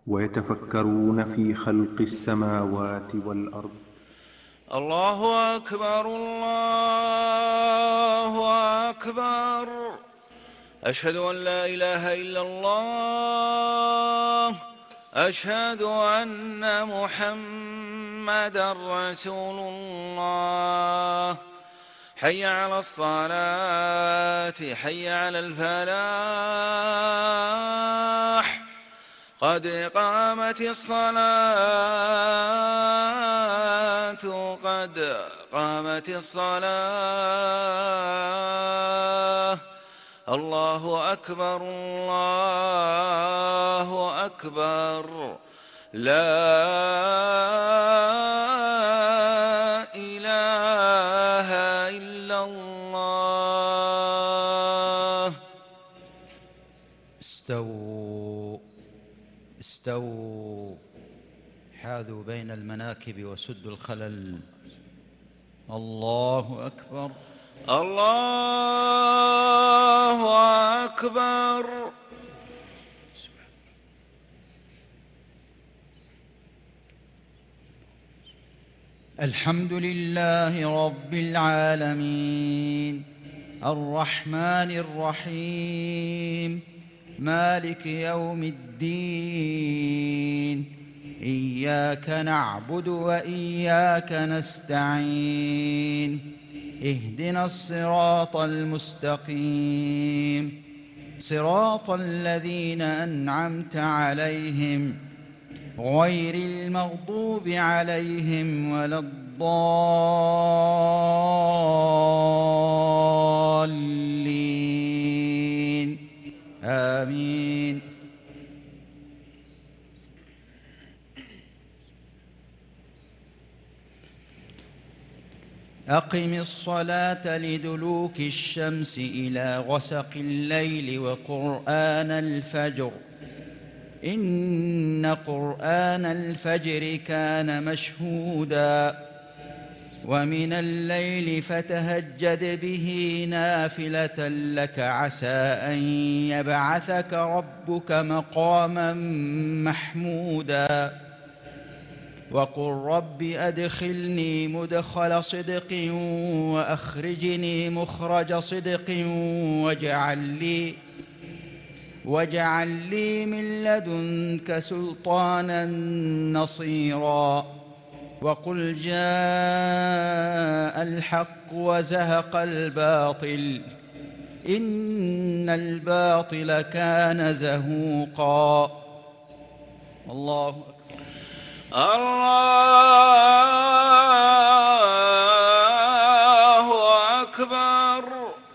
ويتفكرون في خلق السماوات والأرض. الله أكبر الله أكبر. أشهد أن لا إله إلا الله. أشهد أن محمدا رسول الله. حي على الصلاة، حي على الفلاح، قد قامت الصلاة، قد قامت الصلاة. الله أكبر الله أكبر. لا إله إلا الله. استووا استووا، حاذوا بين المناكب وسدوا الخلل. الله أكبر الله أكبر. الحمد لله رب العالمين، الرحمن الرحيم، مالك يوم الدين. إياك نعبد وإياك نستعين. اهدنا الصراط المستقيم، صراط الذين أنعمت عليهم غير المغضوب عليهم ولا الضالين. آمين. أقم الصلاة لدلوك الشمس إلى غسق الليل وقرآن الفجر، إن قرآن الفجر كان مشهودا. ومن الليل فتهجد به نافلة لك عسى أن يبعثك ربك مقاما محمودا. وقل رب أدخلني مدخل صدق وأخرجني مخرج صدق واجعل لي من لدنك سلطانا نصيرا. وقل جاء الحق وزهق الباطل، إن الباطل كان زهوقا. الله أكبر. الله أكبر.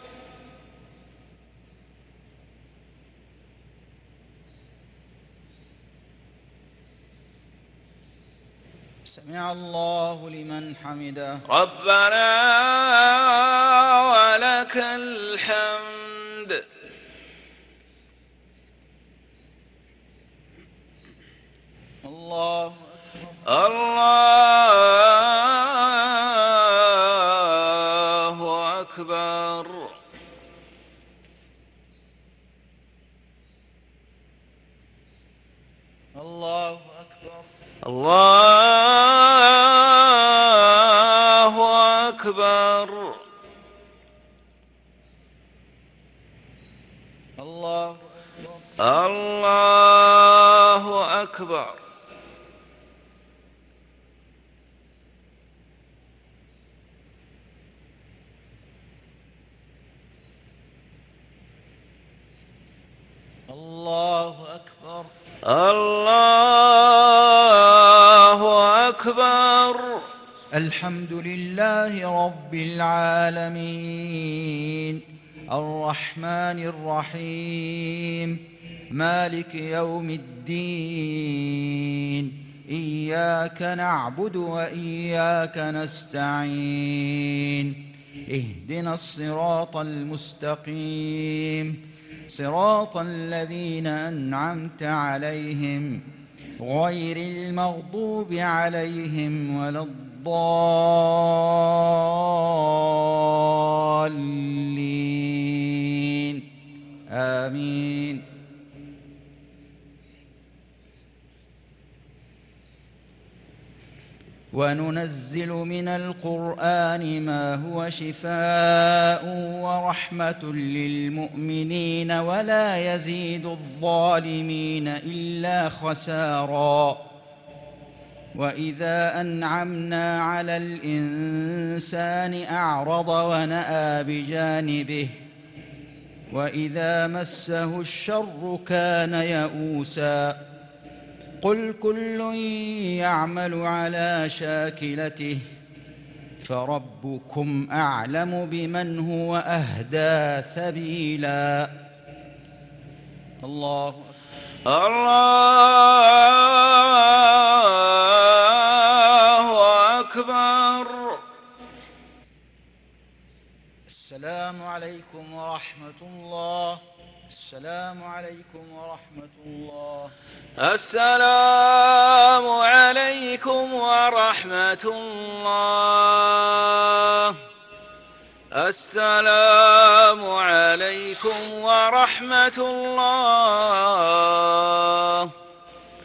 سمع الله لمن حمده. ربنا ولك الحمد. الله الله أكبر. الله أكبر. الله أكبر. الله الله أكبر. الله أكبر. الله أكبر. الحمد لله رب العالمين، الرحمن الرحيم، مالك يوم الدين. إياك نعبد وإياك نستعين. اهدنا الصراط المستقيم، صراط الذين أنعمت عليهم غير المغضوب عليهم ولا الضالين. آمين. وننزل من القرآن ما هو شفاء ورحمة للمؤمنين ولا يزيد الظالمين إلا خسارا. وإذا أنعمنا على الإنسان أعرض ونأى بجانبه وإذا مسه الشر كان يئوسا. قل كل يعمل على شاكلته فربكم أعلم بمن هو أهدى سبيلا. الله أكبر. السلام عليكم ورحمة الله. السلام عليكم ورحمة الله. السلام عليكم ورحمة الله. السلام عليكم ورحمة الله.